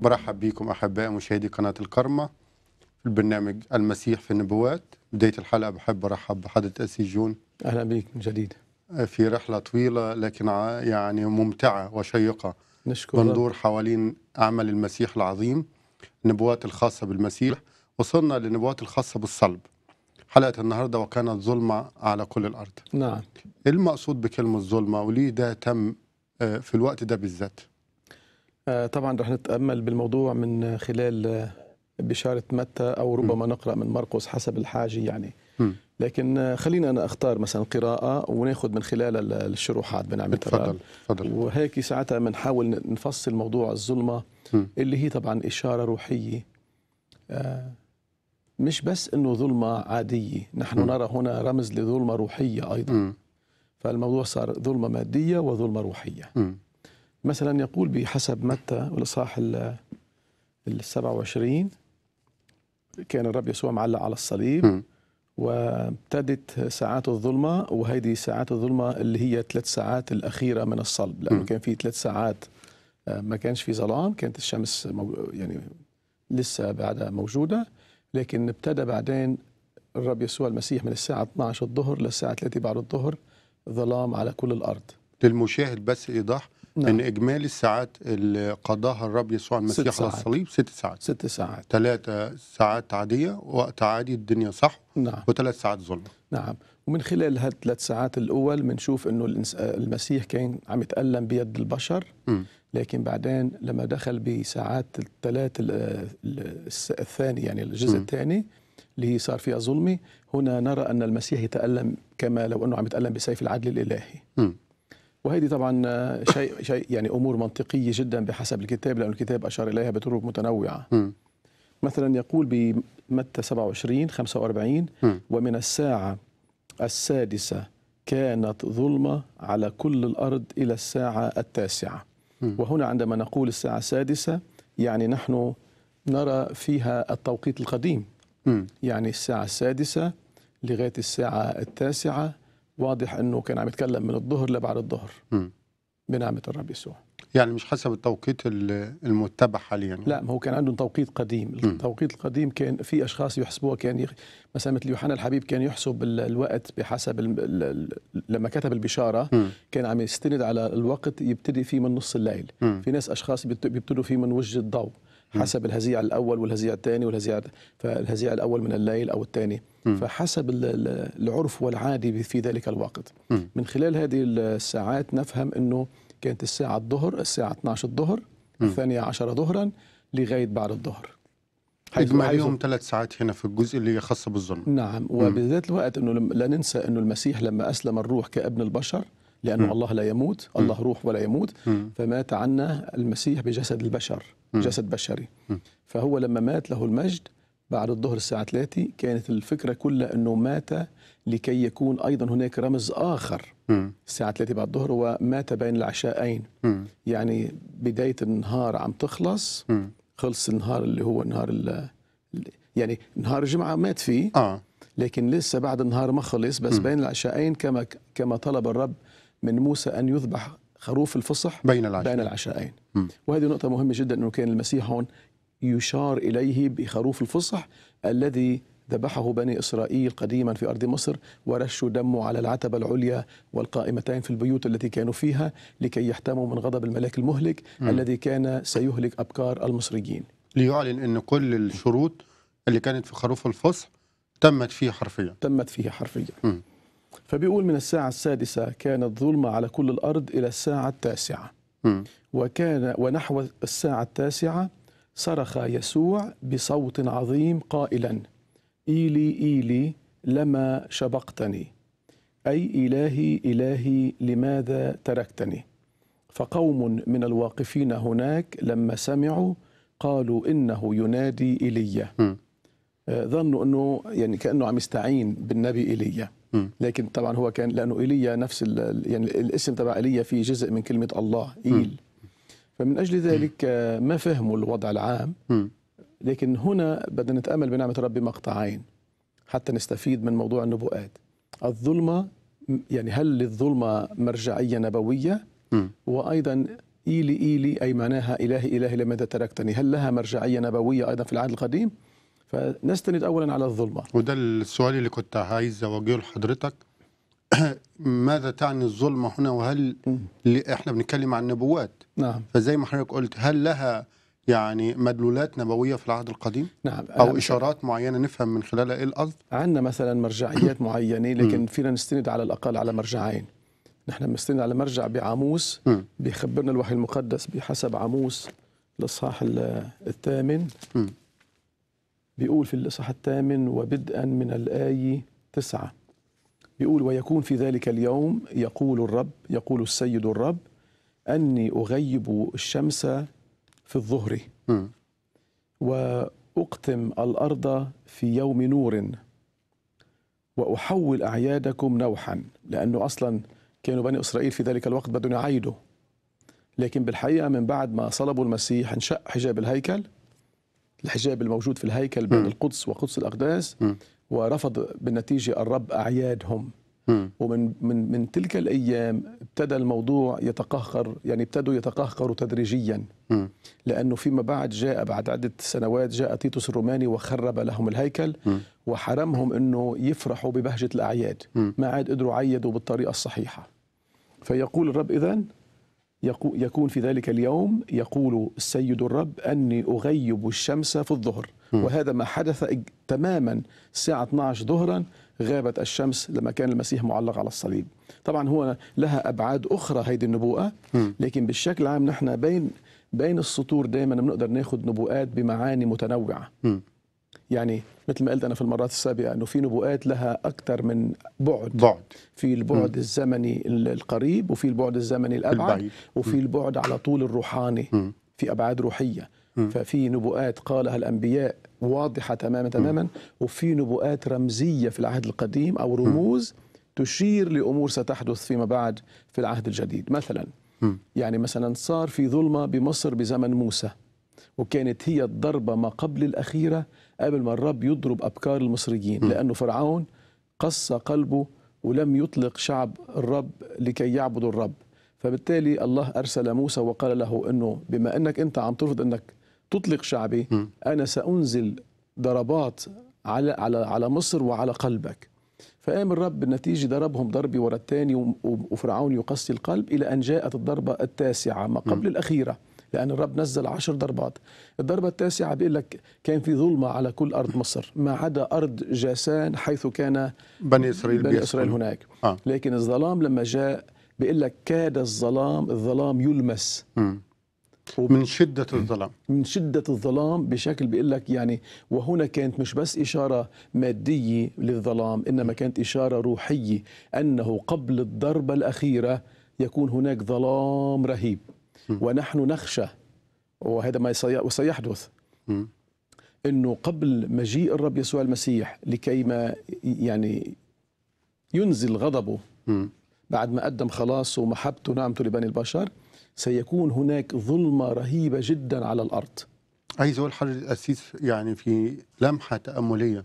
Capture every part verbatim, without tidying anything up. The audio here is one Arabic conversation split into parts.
برحب بكم أحباء مشاهدي قناة الكرمة في البرنامج المسيح في النبوات. بداية الحلقة بحب أرحب بحضرة أسي جون. أهلا بك من جديد في رحلة طويلة لكن يعني ممتعة وشيقة، نشكر بندور رب. حوالين عمل المسيح العظيم، النبوات الخاصة بالمسيح. وصلنا للنبوات الخاصة بالصلب. حلقة النهاردة وكانت ظلمة على كل الأرض. نعم، إيه المقصود بكلمة ظلمة وليه ده تم في الوقت ده بالذات؟ آه طبعا رح نتأمل بالموضوع من خلال آه، بشارة متى أو ربما م. نقرأ من مرقس حسب الحاجة يعني. م. لكن آه، خلينا أنا أختار مثلا قراءة وناخذ من خلال ال- الشروحات بنعمة الرب. اتفضل اتفضل. وهيك ساعتها بنحاول نفصل موضوع الظلمة م. اللي هي طبعا إشارة روحية، آه مش بس إنه ظلمة عادية، نحن م. نرى هنا رمز لظلمة روحية أيضا. م. فالموضوع صار ظلمة مادية وظلمة روحية. م. مثلا يقول بحسب متى والإصحاح السبعة وعشرين كان الرب يسوع معلق على الصليب م. وابتدت ساعات الظلمة، وهيدي ساعات الظلمة اللي هي ثلاث ساعات الأخيرة من الصلب، لأنه م. كان في ثلاث ساعات ما كانش في ظلام، كانت الشمس مو يعني لسه بعدها موجودة، لكن ابتدى بعدين الرب يسوع المسيح من الساعة اثني عشر الظهر للساعة ثلاثة بعد الظهر ظلام على كل الأرض. للمشاهد بس إيضاح، نعم. ان اجمالي الساعات اللي قضاها الرب يسوع المسيح على الصليب ست ساعات. ست ساعات. ثلاثة ساعات عادية، وقت عادي الدنيا صح. نعم. وثلاث ساعات ظلمة. نعم. ومن خلال هالثلاث ساعات الأول بنشوف إنه المسيح كان عم يتألم بيد البشر، م. لكن بعدين لما دخل بساعات الثلاث الثاني يعني الجزء م. الثاني اللي هي صار فيها ظلمة، هنا نرى أن المسيح يتألم كما لو أنه عم يتألم بسيف العدل الإلهي. م. وهذه طبعا شيء شيء يعني أمور منطقية جدا بحسب الكتاب، لأن الكتاب أشار إليها بطرق متنوعة. م. مثلا يقول بمتى سبعة وعشرين خمسة وأربعين م. ومن الساعة السادسة كانت ظلمة على كل الأرض إلى الساعة التاسعة. م. وهنا عندما نقول الساعة السادسة يعني نحن نرى فيها التوقيت القديم. م. يعني الساعة السادسة لغاية الساعة التاسعة واضح أنه كان عم يتكلم من الظهر لبعد الظهر م. بنعمة الرب يسوع. يعني مش حسب التوقيت المتبع حاليا يعني. لا، ما هو كان عندهم توقيت قديم. م. التوقيت القديم كان في أشخاص يحسبوها، كان يخ... مثلا مثل يوحنا الحبيب كان يحسب الوقت بحسب ال... ال... لما كتب البشارة م. كان عم يستند على الوقت يبتدي فيه من نص الليل. م. في ناس أشخاص بيبتدوا فيه من وجه الضوء حسب الهزيع الأول والهزيع الثاني والهزيع فالهزيع الأول من الليل أو الثاني، فحسب العرف والعادي في ذلك الوقت. م. من خلال هذه الساعات نفهم أنه كانت الساعة الظهر الساعة اثني عشر الظهر الثانية عشر ظهرا لغاية بعد الظهر. إجماليهم ثلاث ساعات هنا في الجزء اللي خاص بالظلم. نعم. وبذات الوقت أنه لا ننسى أنه المسيح لما أسلم الروح كابن البشر، لأنه م. الله لا يموت، الله م. روح ولا يموت، م. فمات عنا المسيح بجسد البشر، م. جسد بشري. م. فهو لما مات له المجد بعد الظهر الساعة ثلاثة، كانت الفكرة كلها أنه مات لكي يكون أيضا هناك رمز آخر. م. الساعة ثلاثة بعد الظهر ومات بين العشاءين. م. يعني بداية النهار عم تخلص، م. خلص النهار اللي هو نهار ال يعني نهار الجمعة مات فيه، آه. لكن لسه بعد النهار ما خلص، بس م. بين العشاءين كما كما طلب الرب من موسى أن يذبح خروف الفصح بين العشاءين, بين العشاءين. وهذه نقطة مهمة جدا، أنه كان المسيح هون يشار إليه بخروف الفصح الذي ذبحه بني إسرائيل قديما في أرض مصر، ورشوا دمه على العتبة العليا والقائمتين في البيوت التي كانوا فيها لكي يحتموا من غضب الملاك المهلك م. الذي كان سيهلك أبكار المصريين. ليعلن أن كل الشروط اللي كانت في خروف الفصح تمت فيه حرفيا. تمت فيه حرفيا. م. فبيقول من الساعة السادسة كانت ظلمة على كل الأرض إلى الساعة التاسعة. م. وكان ونحو الساعة التاسعة صرخ يسوع بصوت عظيم قائلا: إيلي إيلي لما شبقتني، أي إلهي إلهي لماذا تركتني؟ فقوم من الواقفين هناك لما سمعوا قالوا إنه ينادي إيليا. ظنوا أنه يعني كأنه عم يستعين بالنبي إيليا، لكن طبعا هو كان لأنه إيليا نفس يعني الاسم تبع إيليا فيه جزء من كلمة الله إيل، فمن أجل ذلك ما فهموا الوضع العام. لكن هنا بدنا نتأمل بنعمة ربي مقطعين حتى نستفيد من موضوع النبوءات. الظلمة، يعني هل للظلمة مرجعية نبوية؟ م. وأيضا إيلي إيلي أي معناها إلهي إلهي لماذا تركتني. هل لها مرجعية نبوية أيضا في العهد القديم؟ فنستند أولا على الظلمة. وده السؤال اللي كنت عايز أوجهه لحضرتك. ماذا تعني الظلمة هنا؟ وهل اللي احنا بنتكلم عن نبوات، نعم، فزي ما حضرتك قلت هل لها يعني مدلولات نبوية في العهد القديم نعم، أو إشارات معينة نفهم من خلالها إيه القصد؟ عندنا مثلا مرجعيات معينة، لكن فينا نستند على الأقل على مرجعين. نحن بنستند على مرجع بعاموس م. بيخبرنا الوحي المقدس بحسب عاموس الإصحاح الثامن، م. بيقول في الإصحاح الثامن وبدءا من الآية تسعة، بيقول: ويكون في ذلك اليوم يقول الرب، يقول السيد الرب، أني أغيب الشمس في الظهر م. وأقتم الأرض في يوم نور وأحول أعيادكم نوحا. لأنه أصلا كانوا بني إسرائيل في ذلك الوقت بدهم يعيدوا، لكن بالحقيقة من بعد ما صلبوا المسيح انشق حجاب الهيكل، الحجاب الموجود في الهيكل بين م. القدس وقدس الأقداس، م. ورفض بالنتيجة الرب أعيادهم. م. ومن من من تلك الأيام ابتدى الموضوع يتقهقر، يعني ابتدوا يتقهقروا تدريجيا، م. لأنه فيما بعد جاء بعد عدة سنوات جاء تيتوس الروماني وخرب لهم الهيكل م. وحرمهم أنه يفرحوا ببهجة الأعياد، م. ما عاد قدروا عيدوا بالطريقة الصحيحة. فيقول الرب إذن يكون في ذلك اليوم يقول السيد الرب أني أغيب الشمس في الظهر. م. وهذا ما حدث تماما الساعة اثنتي عشرة ظهرا، غابت الشمس لما كان المسيح معلق على الصليب. طبعا هو لها أبعاد أخرى هذه النبوءة، م. لكن بالشكل العام نحن بين بين السطور دائما بنقدر ناخذ نبوءات بمعاني متنوعة. م. يعني مثل ما قلت أنا في المرات السابقة أنه في نبوءات لها أكثر من بعد بعد في البعد م. الزمني القريب، وفي البعد الزمني الأبعد، البعيد. وفي م. البعد على طول الروحاني، م. في أبعاد روحية. م. ففي نبوءات قالها الأنبياء واضحة تماما تماما، م. وفي نبوءات رمزية في العهد القديم أو رموز م. تشير لأمور ستحدث فيما بعد في العهد الجديد. مثلا م. يعني مثلا صار في ظلمة بمصر بزمن موسى، وكانت هي الضربة ما قبل الأخيرة قبل ما الرب يضرب أبكار المصريين، م. لأنه فرعون قسى قلبه ولم يطلق شعب الرب لكي يعبدوا الرب. فبالتالي الله أرسل موسى وقال له أنه بما أنك أنت عم ترفض أنك تطلق شعبي، م. أنا سأنزل ضربات على على على مصر وعلى قلبك. فقام الرب بالنتيجة ضربهم ضربة ورا الثاني، وفرعون يقسي القلب إلى أن جاءت الضربة التاسعة ما قبل م. الأخيرة، لأن الرب نزل عشر ضربات. الضربة التاسعة بيقول لك كان في ظلمة على كل أرض مصر ما عدا أرض جاسان حيث كان بني إسرائيل, بني إسرائيل هناك. آه. لكن الظلام لما جاء بيقول لك كاد الظلام الظلام يلمس م. من شدة الظلام من شدة الظلام بشكل بيقول لك يعني. وهنا كانت مش بس إشارة مادية للظلام، إنما كانت إشارة روحية أنه قبل الضربة الأخيرة يكون هناك ظلام رهيب، م. ونحن نخشى، وهذا ما سيحدث، م. أنه قبل مجيء الرب يسوع المسيح لكي ما يعني ينزل غضبه م. بعد ما قدم خلاصه ومحبته ونعمته لبني البشر، سيكون هناك ظلمة رهيبة جدا على الأرض. عايز أقول حضرتك الأسيس يعني في لمحة تأملية،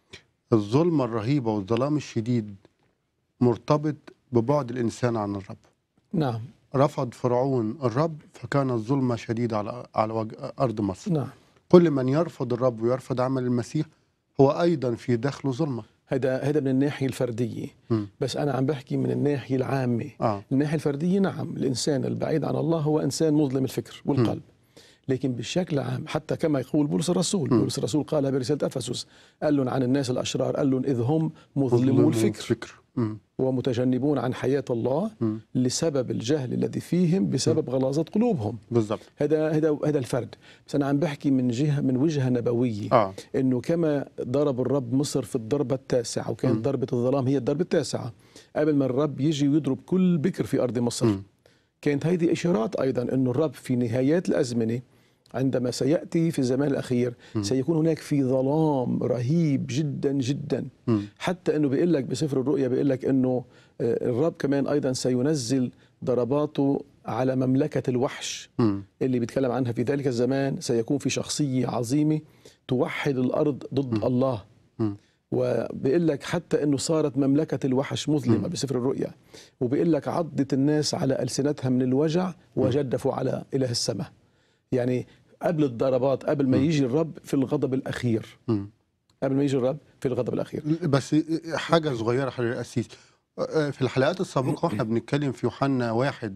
الظلمة الرهيبة والظلام الشديد مرتبط ببعد الإنسان عن الرب. نعم. رفض فرعون الرب فكانت ظلمة شديدة على على وجه أرض مصر. نعم. كل من يرفض الرب ويرفض عمل المسيح هو أيضا في داخله ظلمة. هذا هذا من الناحية الفردية، م. بس أنا عم بحكي من الناحية العامة. آه. الناحية الفردية نعم، الإنسان البعيد عن الله هو إنسان مظلم الفكر والقلب، م. لكن بشكل عام حتى كما يقول بولس الرسول، م. بولس الرسول قالها برسالة أفسس، قال لهم عن الناس الأشرار، قال لهم إذ هم مظلمو الفكر, الفكر. ومتجنبون عن حياة الله م. لسبب الجهل الذي فيهم بسبب م. غلاظة قلوبهم. بالضبط. هذا هذا هذا الفرد. بس أنا عم بحكي من جهة من وجهة نبوية، آه. إنه كما ضرب الرب مصر في الضربة التاسعة، وكانت م. ضربة الظلام هي الضربة التاسعة قبل ما الرب يجي ويضرب كل بكر في أرض مصر، م. كانت هذه إشارات أيضا إنه الرب في نهايات الأزمنة عندما سيأتي في الزمان الأخير م. سيكون هناك في ظلام رهيب جدا جدا، م. حتى أنه بيقول لك بسفر الرؤيا بيقول لك أنه الرب كمان أيضا سينزل ضرباته على مملكة الوحش، م. اللي بيتكلم عنها في ذلك الزمان. سيكون في شخصية عظيمة توحد الأرض ضد م. الله، م. وبيقول لك حتى انه صارت مملكه الوحش مظلمه بسفر الرؤيا، وبيقول لك عضت الناس على السنتها من الوجع وجدفوا على اله السماء. يعني قبل الضربات، قبل ما يجي الرب في الغضب الاخير، قبل ما يجي الرب في الغضب الاخير. بس حاجه صغيره حضرتك القسيس، في الحلقات السابقه واحنا بنتكلم في يوحنا واحد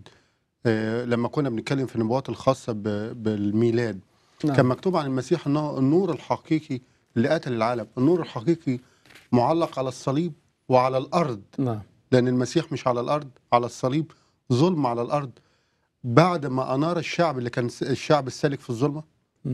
لما كنا بنتكلم في النبوات الخاصه بالميلاد، نعم. كان مكتوب عن المسيح انه النور الحقيقي اللي قتل العالم، النور الحقيقي معلق على الصليب وعلى الارض، نعم. لان المسيح مش على الارض، على الصليب، ظلم على الارض، بعد ما انار الشعب اللي كان الشعب السالك في الظلمه. م.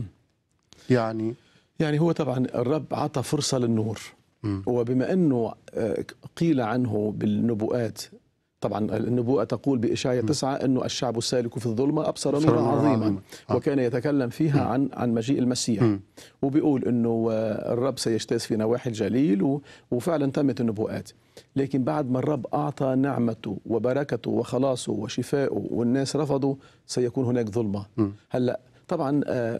يعني يعني هو طبعا الرب عطى فرصه للنور، م. وبما انه قيل عنه بالنبوءات، طبعا النبوءة تقول بإشعيا تسعة أنه الشعب السالك في الظلمة أبصر نورا عظيما، آه. وكان يتكلم فيها عن عن مجيء المسيح، م. وبيقول أنه الرب سيجتاز في نواحي الجليل، وفعلا تمت النبوءات. لكن بعد ما الرب أعطى نعمته وبركته وخلاصه وشفائه والناس رفضوا، سيكون هناك ظلمة. م. هلأ طبعا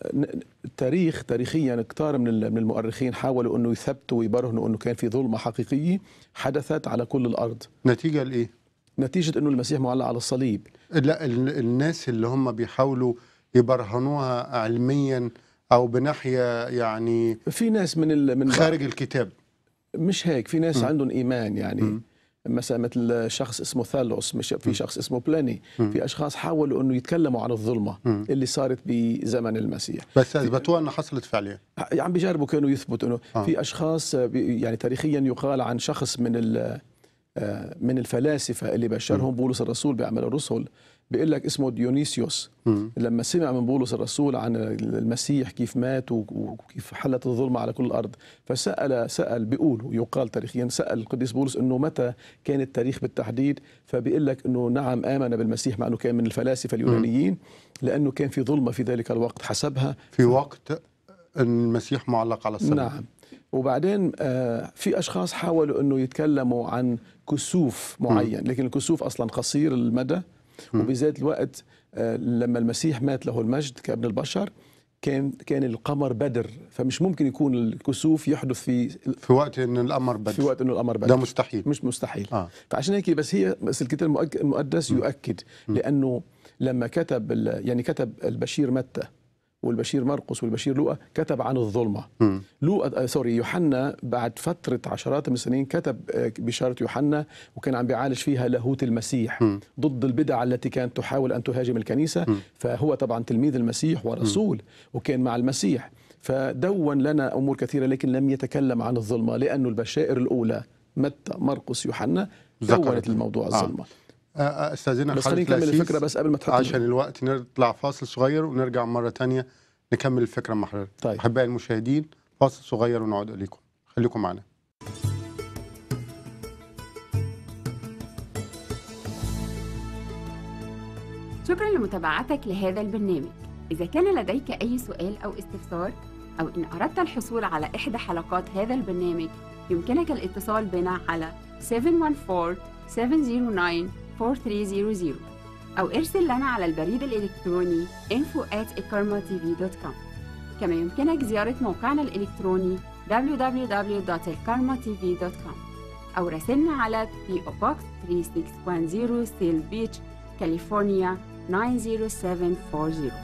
التاريخ تاريخيا كتار من المؤرخين حاولوا أنه يثبتوا ويبرهنوا أنه كان في ظلمة حقيقية حدثت على كل الأرض. نتيجة لإيه؟ نتيجة أنه المسيح معلق على الصليب. لا، الناس اللي هم بيحاولوا يبرهنوها علميا أو بناحية يعني في ناس من من خارج الكتاب، مش هيك، في ناس م. عندهم إيمان يعني م. مثلا مثل شخص اسمه ثالوس، مش في شخص اسمه بلاني، م. في أشخاص حاولوا أنه يتكلموا عن الظلمة م. اللي صارت بزمن المسيح، بس أثبتوها أنها حصلت فعليا. عم بيجربوا كانوا يثبتوا أنه آه. في أشخاص يعني تاريخيا يقال عن شخص من ال من الفلاسفة اللي بشرهم بولس الرسول بأعمال الرسل، بيقول لك اسمه ديونيسيوس، م. لما سمع من بولس الرسول عن المسيح كيف مات وكيف حلت الظلمة على كل الأرض، فسأل سأل بيقول يقال تاريخيا سأل القديس بولس إنه متى كان التاريخ بالتحديد، فبيقول لك إنه نعم آمن بالمسيح مع إنه كان من الفلاسفة اليونانيين، لأنه كان في ظلمة في ذلك الوقت حسبها في وقت المسيح معلق على الصليب. نعم. وبعدين في أشخاص حاولوا أنه يتكلموا عن كسوف معين، لكن الكسوف أصلا قصير المدى، وبذات الوقت لما المسيح مات له المجد كابن البشر كان كان القمر بدر، فمش ممكن يكون الكسوف يحدث في في وقت ان القمر بدر، في وقت انه القمر بدر ده مستحيل، مش مستحيل. آه. فعشان هيك بس هي بس الكتاب المقدس يؤكد، لأنه لما كتب يعني كتب البشير متى والبشير مرقس والبشير لوقا كتب عن الظلمة. لوقا سوري يوحنا بعد فترة عشرات من السنين كتب بشارة يوحنا، وكان عم بيعالج فيها لاهوت المسيح م. ضد البدع التي كانت تحاول أن تهاجم الكنيسة. م. فهو طبعا تلميذ المسيح ورسول م. وكان مع المسيح، فدون لنا أمور كثيرة، لكن لم يتكلم عن الظلمة، لأنه البشائر الأولى متى مرقس يوحنا دونت الموضوع الظلمة. آه. استاذنك بس خلينا نكمل الفكره بس قبل ما تحط عشان الوقت، نطلع فاصل صغير ونرجع مره ثانيه نكمل الفكره مع حضرتك. طيب. احبائي المشاهدين، فاصل صغير ونعود اليكم، خليكم معنا. شكرا لمتابعتك لهذا البرنامج. اذا كان لديك اي سؤال او استفسار، او ان اردت الحصول على احدى حلقات هذا البرنامج، يمكنك الاتصال بنا على سبعة واحد أربعة سبعة صفر تسعة أربعة ثلاثة صفر صفر أو ارسل لنا على البريد الإلكتروني info at ikarma t v dot com. كما يمكنك زيارة موقعنا الإلكتروني دبليو دبليو دبليو دوت ikarma t v dot com أو راسلنا على بي أو Box ثلاثة ستة واحد صفر سيل بيتش، كاليفورنيا تسعة صفر سبعة أربعة صفر.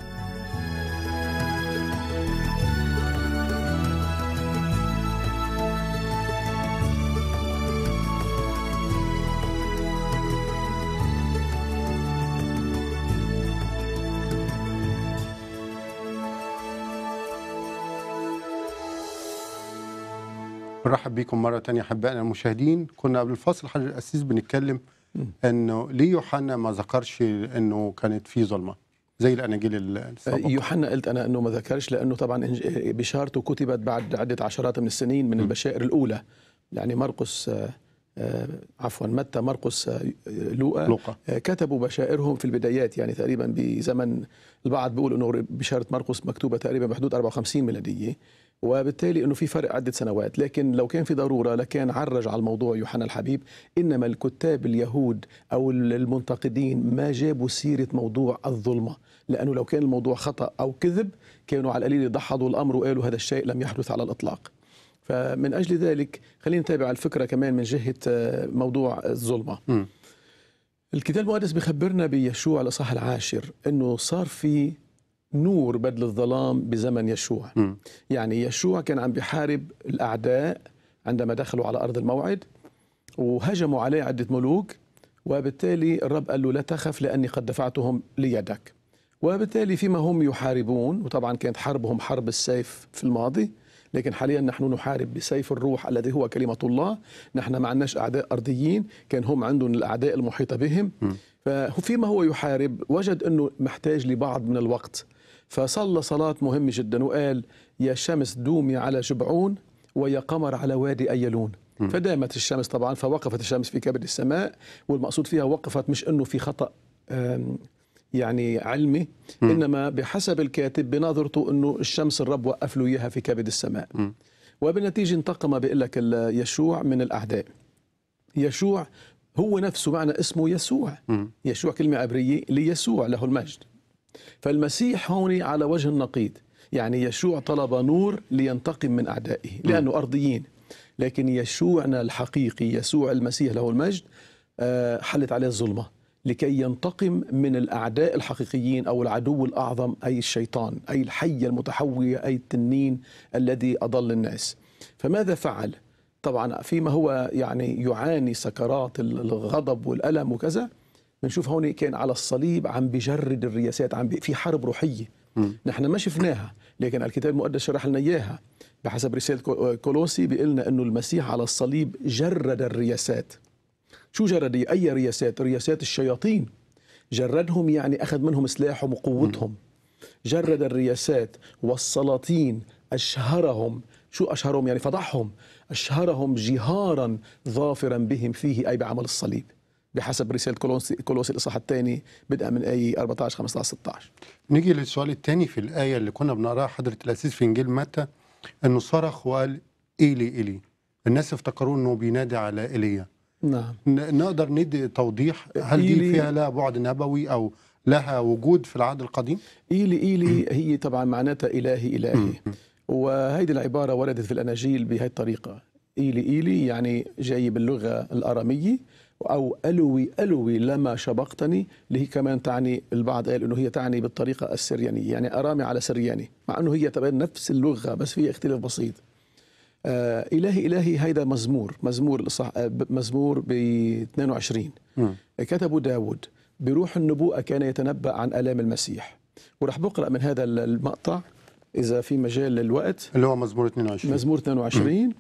نرحب بكم مرة تانية أحبائنا المشاهدين. كنا قبل الفاصل حضرتك القسيس بنتكلم إنه ليه يوحنا ما ذكرش إنه كانت في ظلمة زي الأناجيل السابقة؟ يوحنا قلت أنا إنه ما ذكرش لأنه طبعا بشارته كتبت بعد عدة عشرات من السنين من البشائر الأولى، يعني مرقس عفوا متى مرقس لوقا, لوقا. كتبوا بشائرهم في البدايات، يعني تقريبا بزمن البعض بيقول انه بشارة مرقس مكتوبة تقريبا بحدود أربعة وخمسين ميلادية، وبالتالي انه في فرق عدة سنوات. لكن لو كان في ضرورة لكان عرج على الموضوع يوحنا الحبيب، انما الكتاب اليهود او المنتقدين ما جابوا سيرة موضوع الظلمة، لانه لو كان الموضوع خطأ او كذب كانوا على القليل ضحضوا الامر وقالوا هذا الشيء لم يحدث على الاطلاق. فمن أجل ذلك خلينا نتابع الفكرة كمان من جهة موضوع الظلمة. م. الكتاب المقدس بيخبرنا بيشوع الإصحاح العاشر أنه صار في نور بدل الظلام بزمن يشوع. م. يعني يشوع كان عم بيحارب الأعداء عندما دخلوا على أرض الموعد وهجموا عليه عدة ملوك، وبالتالي الرب قال له لا تخف لأني قد دفعتهم ليدك. وبالتالي فيما هم يحاربون، وطبعا كانت حربهم حرب السيف في الماضي، لكن حاليا نحن نحارب بسيف الروح الذي هو كلمة الله. نحن ما عندناش أعداء أرضيين، كان هم عندهم الأعداء المحيطة بهم. ففيما هو يحارب وجد أنه محتاج لبعض من الوقت، فصلى صلاة مهمة جدا وقال يا شمس دومي على جبعون ويا قمر على وادي أيلون. فدامت الشمس طبعا، فوقفت الشمس في كبد السماء، والمقصود فيها وقفت مش أنه في خطأ يعني علمي، م. إنما بحسب الكاتب بنظرته أنه الشمس الرب وقف له إياها في كبد السماء. م. وبالنتيجة انتقم بيقول لك يشوع من الأعداء. يشوع هو نفسه معنى اسمه يسوع. م. يشوع كلمة عبرية ليسوع له المجد. فالمسيح هون على وجه النقيض، يعني يشوع طلب نور لينتقم من أعدائه لأنه م. أرضيين، لكن يشوعنا الحقيقي يسوع المسيح له المجد حلت عليه الظلمة لكي ينتقم من الأعداء الحقيقيين أو العدو الأعظم أي الشيطان، أي الحية المتحوية، أي التنين الذي أضل الناس. فماذا فعل؟ طبعا فيما هو يعني يعاني سكرات الغضب والألم وكذا، بنشوف هون كان على الصليب عم بيجرد الرياسات، عم في حرب روحية. م. نحن ما شفناها، لكن الكتاب المقدس شرح لنا إياها. بحسب رسالة كولوسي بيقولنا أنه المسيح على الصليب جرد الرياسات. شو جرد؟ أي رياسات؟ رياسات الشياطين. جردهم يعني أخذ منهم سلاحهم وقوتهم. جرد الرياسات والسلاطين، أشهرهم. شو أشهرهم؟ يعني فضحهم. أشهرهم جهارا ظافرا بهم فيه، أي بعمل الصليب، بحسب رسالة كولوسي, كولوسي الإصحاح الثاني بدءا من آية أربعة عشر خمسة عشر ستة عشر. نيجي للسؤال الثاني في الآية اللي كنا بنقراها حضرة الأسيس في إنجيل متى، أنه صرخ وقال إيلي إيلي. الناس افتكروا أنه بينادي على إيليا. نعم. نقدر ندي توضيح، هل دي فيها لها بعد نبوي أو لها وجود في العهد القديم؟ إيلي إيلي هي طبعا معناتها إلهي إلهي، وهيدي العبارة وردت في الأناجيل بهذه الطريقة. إيلي إيلي يعني جاي باللغة الأرامية، أو ألوي ألوي لما شبقتني، اللي هي كمان تعني، البعض قال إنه هي تعني بالطريقة السريانية، يعني أرامي على سرياني، مع إنه هي تبين نفس اللغة بس فيها اختلاف بسيط. آه إلهي إلهي هيدا مزمور مزمور مزمور ب اثنين وعشرين كتبه داود بروح النبوءة، كان يتنبأ عن آلام المسيح. ورح بقرأ من هذا المقطع إذا في مجال للوقت، اللي هو مزمور اثنين وعشرين. مزمور اثنين وعشرين.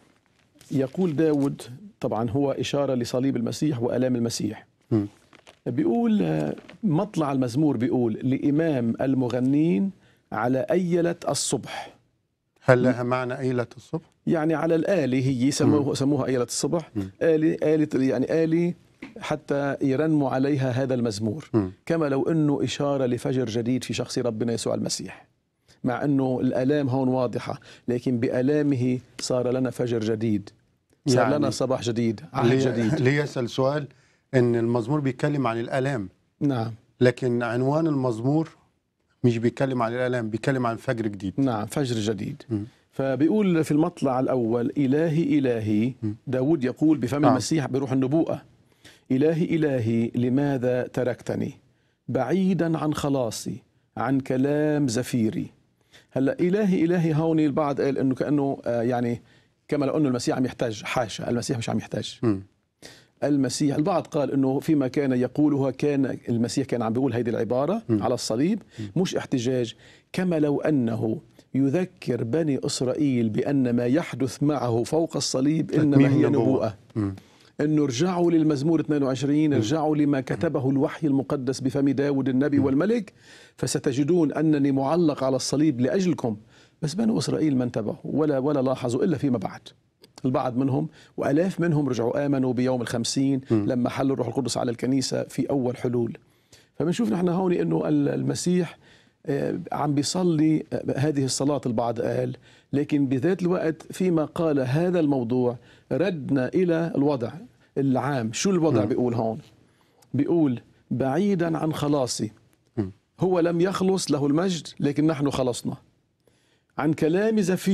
يقول داود، طبعا هو إشارة لصليب المسيح وآلام المسيح. م. بيقول مطلع المزمور، بيقول لإمام المغنين على أيلة الصبح. هل لها معنى أيلة الصبح؟ يعني على الآلة، هي سموها, سموها أيلة الصبح. آلة آلة يعني آلة حتى يرنموا عليها هذا المزمور. م. كما لو أنه إشارة لفجر جديد في شخص ربنا يسوع المسيح، مع أنه الآلام هون واضحة، لكن بآلامه صار لنا فجر جديد، صار يعني لنا صباح جديد، عهد لي جديد. ليه يسأل سؤال أن المزمور بيتكلم عن الآلام، نعم، لكن عنوان المزمور مش بيتكلم عن الآلام، بيتكلم عن فجر جديد. نعم، فجر جديد. م. فبيقول في المطلع الأول إلهي إلهي، داود يقول بفم آه. المسيح بروح النبوءة، إلهي إلهي لماذا تركتني بعيدا عن خلاصي، عن كلام زفيري. هلا إلهي إلهي هون البعض قال إنه كأنه آه يعني كما لو أنه المسيح عم يحتاج. حاشا، المسيح مش عم يحتاج. م. المسيح، البعض قال إنه فيما كان يقولها كان المسيح كان عم بيقول هيدي العبارة م. على الصليب، م. مش احتجاج، كما لو أنه يذكر بني إسرائيل بأن ما يحدث معه فوق الصليب إنما هي نبوءة. م. إنه ارجعوا للمزمور اثنين وعشرين، ارجعوا لما كتبه الوحي المقدس بفم داود النبي والملك، فستجدون أنني معلق على الصليب لأجلكم. بس بنو إسرائيل ما انتبهوا ولا ولا لاحظوا إلا فيما بعد. البعض منهم وألاف منهم رجعوا آمنوا بيوم الخمسين لما حل الروح القدس على الكنيسة في أول حلول. فبنشوف نحن هون إنه المسيح عم بيصلي هذه الصلاة، البعض قال، لكن بذات الوقت فيما قال هذا الموضوع ردنا إلى الوضع العام. شو الوضع؟ م. بيقول هون، بيقول بعيدا عن خلاصي. م. هو لم يخلص له المجد، لكن نحن خلصنا. عن كلام زفيري،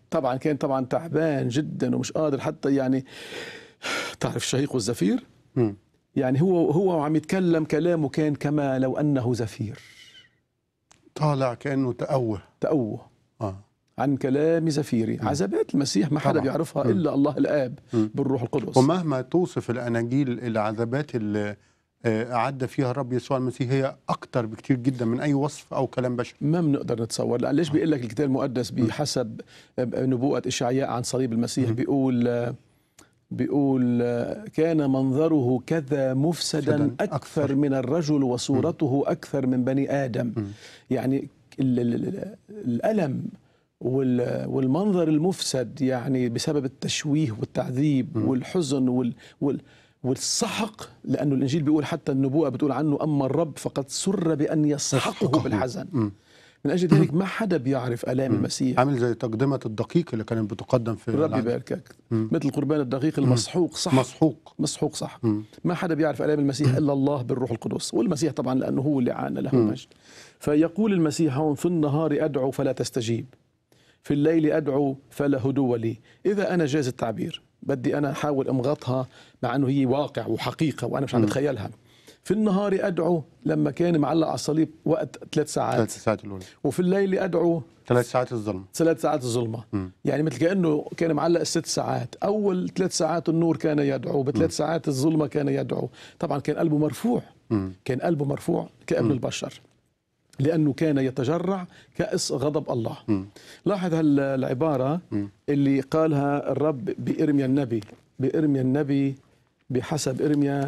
طبعا كان طبعا تعبان جدا ومش قادر حتى يعني، تعرف الشهيق والزفير؟ م. يعني هو هو وعم يتكلم كلامه كان كما لو أنه زفير طالع كأنه تأوه تأوه آه. عن كلام زفيري. عذابات المسيح ما حدا طبعاً. بيعرفها م. إلا الله الآب م. بالروح القدس. ومهما توصف الأناجيل العذابات اللي آه، أعد فيها الرب يسوع المسيح هي أكتر بكتير جدا من أي وصف أو كلام بشري. ما بنقدر نتصور. لأن ليش بيقول لك الكتاب المقدس بحسب نبوءة إشعياء عن صليب المسيح، بيقول بيقول كان منظره كذا مفسدا أكثر من الرجل وصورته أكثر من بني آدم. يعني ال- ال- الألم وال- والمنظر المفسد يعني بسبب التشويه والتعذيب والحزن وال وال والسحق، لأنه الإنجيل بيقول حتى النبوءة بتقول عنه أما الرب فقد سر بأن يسحقه بالحزن. م. من أجل ذلك ما حدا بيعرف آلام م. المسيح. عامل زي تقدمة الدقيق اللي كانت بتقدم في ربي العهد. يباركك. م. مثل قربان الدقيق المسحوق صح. مسحوق. مسحوق صح. م. ما حدا بيعرف آلام المسيح إلا الله بالروح القدس، والمسيح طبعا لأنه هو اللي عانى له المجد. فيقول المسيح هون في النهار أدعو فلا تستجيب، في الليل أدعو فلا هدوء لي. إذا أنا جاز التعبير بدي أنا أحاول أمغطها مع أنه هي واقع وحقيقة وأنا مش عم أتخيلها. في النهار أدعو لما كان معلق على الصليب وقت ثلاث ساعات، ثلاث ساعات الأولى. وفي الليل أدعو ثلاث ساعات الظلمة. ثلاث ساعات الظلمة. م. يعني مثل كأنه كان معلق الست ساعات، أول ثلاث ساعات النور كان يدعو، بثلاث ساعات الظلمة كان يدعو. طبعا كان قلبه مرفوع. م. كان قلبه مرفوع كابن البشر، لأنه كان يتجرع كأس غضب الله. م. لاحظ هالعبارة م. اللي قالها الرب بإرميا النبي، بإرميا النبي بحسب إرميا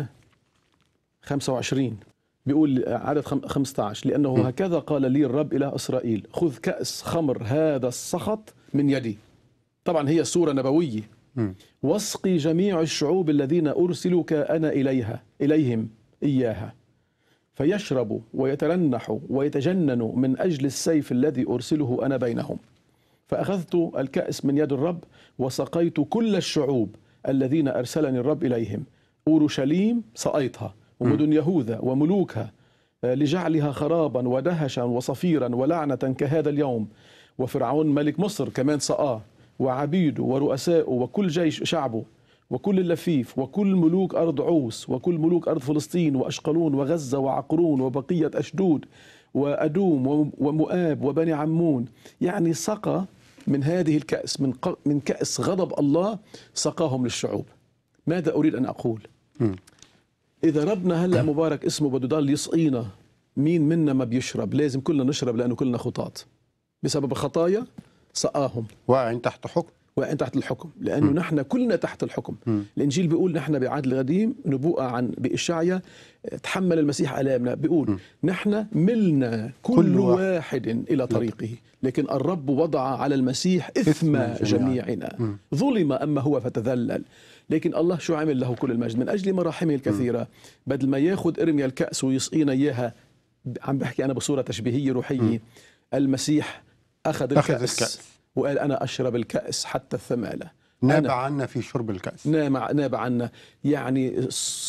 خمسة وعشرين، بيقول عدد خمسة عشر: لأنه م. هكذا قال لي الرب إله إسرائيل خذ كأس خمر هذا السخط من يدي. طبعا هي صورة نبوية. م. واسقي جميع الشعوب الذين أرسلك أنا إليها إليهم إياها، فيشربوا ويترنحوا ويتجننوا من أجل السيف الذي أرسله أنا بينهم. فأخذت الكأس من يد الرب وسقيت كل الشعوب الذين أرسلني الرب إليهم. أورشليم سقيتها ومدن يهوذا وملوكها لجعلها خرابا ودهشا وصفيرا ولعنة كهذا اليوم. وفرعون ملك مصر كمان سقاه، وعبيده ورؤسائه وكل جيش شعبه وكل اللفيف وكل ملوك أرض عوس وكل ملوك أرض فلسطين وأشقلون وغزة وعقرون وبقية أشدود وأدوم ومؤاب وبني عمون. يعني سقى من هذه الكأس، من من كأس غضب الله سقاهم للشعوب. ماذا أريد أن أقول؟ م. إذا ربنا هلأ مبارك اسمه بده يضل يسقينا، مين منا ما بيشرب؟ لازم كلنا نشرب لأنه كلنا خطاة بسبب الخطايا. سقاهم واقعين تحت حكم، واقعين تحت الحكم، لأنه م. نحن كلنا تحت الحكم. م. الإنجيل بيقول نحن بعهد القديم نبوءة عن بإشعياء تحمل المسيح آلامنا، بيقول م. نحن ملنا كل, كل واحد إلى طريقه، لكن الرب وضع على المسيح إثم جميعنا. ظلم أما هو فتذلل، لكن الله شو عمل له كل المجد من أجل مراحمه الكثيرة. م. بدل ما ياخذ إرميا الكأس ويسقينا إياها، عم بحكي أنا بصورة تشبيهية روحية، م. المسيح أخذ الكأس, أخذ الكأس وقال أنا أشرب الكأس حتى الثمالة. ناب عنا في شرب الكأس. ناب عنا، يعني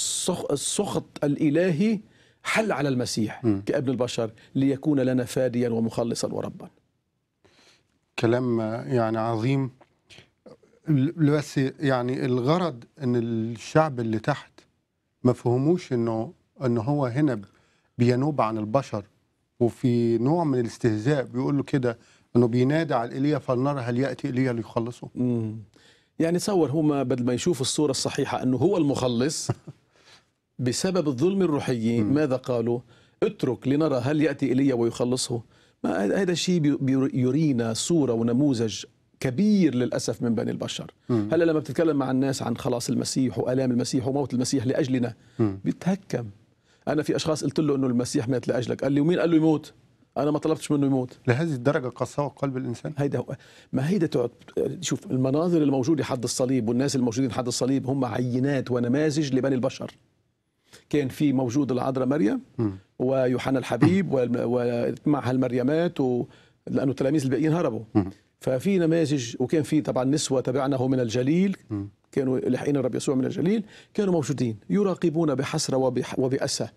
السخط الإلهي حل على المسيح م. كابن البشر ليكون لنا فاديا ومخلصا وربا. كلام يعني عظيم. بس يعني الغرض ان الشعب اللي تحت ما فهموش انه انه هو هنا بينوب عن البشر، وفي نوع من الاستهزاء بيقول له كده انه بينادي على ايليا فلنرى هل ياتي ايليا ليخلصه. امم يعني تصور هم بدل ما يشوفوا الصوره الصحيحه انه هو المخلص بسبب الظلم الروحي، ماذا قالوا؟ اترك لنرى هل ياتي ايليا ويخلصه. ما هذا الشيء يرينا صوره ونموذج كبير للأسف من بني البشر. م. هلا لما بتتكلم مع الناس عن خلاص المسيح وآلام المسيح وموت المسيح لأجلنا م. بيتهكم. أنا في أشخاص قلت له إنه المسيح مات لأجلك، قال لي ومين قال له يموت؟ أنا ما طلبتش منه يموت. لهذه الدرجة قساوة قلب الإنسان. هيدا هو. ما هيدا تقعد شوف المناظر الموجودة حد الصليب والناس الموجودين حد الصليب هم عينات ونماذج لبني البشر. كان في موجود العذراء مريم م. ويوحنا الحبيب ومعها المريمات و... لأنه التلاميذ الباقيين هربوا. م. ففي نماذج، وكان في طبعا نسوة تبعنه من الجليل، م. كانوا لحقين الرب يسوع من الجليل، كانوا موجودين يراقبون بحسرة وبأسى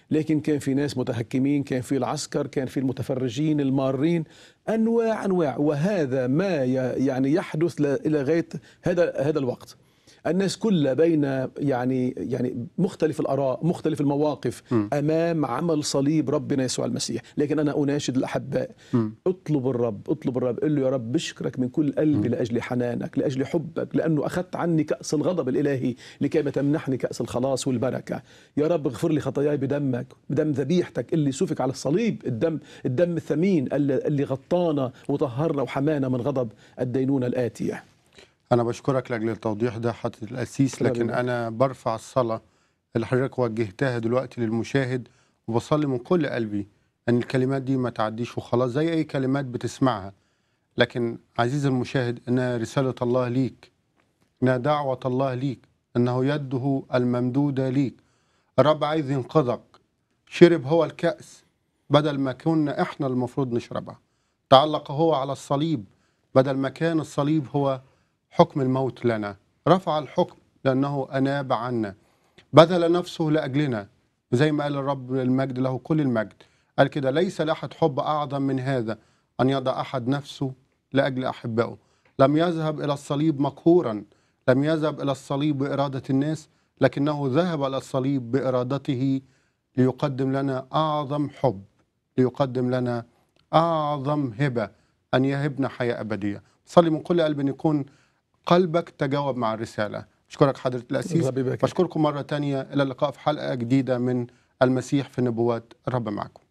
لكن كان في ناس متهكمين، كان في العسكر، كان في المتفرجين المارين، أنواع أنواع. وهذا ما يعني يحدث إلى غاية هذا هذا الوقت. الناس كلها بين يعني يعني مختلف الآراء، مختلف المواقف م. أمام عمل صليب ربنا يسوع المسيح. لكن أنا أناشد الأحباء، م. اطلب الرب، اطلب الرب، قل له يا رب بشكرك من كل قلبي م. لأجل حنانك، لأجل حبك، لأنه أخذت عني كأس الغضب الإلهي لكي ما تمنحني كأس الخلاص والبركة. يا رب اغفر لي خطاياي بدمك، بدم ذبيحتك اللي سفك على الصليب، الدم الدم الثمين اللي غطانا وطهرنا وحمانا من غضب الدينونة الآتية. أنا بشكرك لأجل التوضيح ده حضرة القسيس، لكن أنا برفع الصلاة اللي حضرتك وجهتها دلوقتي للمشاهد، وبصلي من كل قلبي أن الكلمات دي ما تعديش وخلاص زي أي كلمات بتسمعها، لكن عزيزي المشاهد إنها رسالة الله ليك، إنها دعوة الله ليك، إنه يده الممدودة ليك. الرب عايز ينقذك، شرب هو الكأس بدل ما كنا إحنا المفروض نشربها، تعلق هو على الصليب بدل ما كان الصليب هو حكم الموت لنا، رفع الحكم لأنه أناب عنا، بذل نفسه لأجلنا، زي ما قال الرب المجد له كل المجد، قال كده: ليس لأحد حب أعظم من هذا أن يضع أحد نفسه لأجل أحبائه. لم يذهب إلى الصليب مقهورا، لم يذهب إلى الصليب بإرادة الناس، لكنه ذهب إلى الصليب بإرادته ليقدم لنا أعظم حب، ليقدم لنا أعظم هبة، أن يهبنا حياة أبدية. صلي من كل قلب أن يكون قلبك تجاوب مع الرسالة. أشكرك حضرة القسيس، بشكركم مرة تانية. إلى اللقاء في حلقة جديدة من المسيح في النبوات. الرب معكم.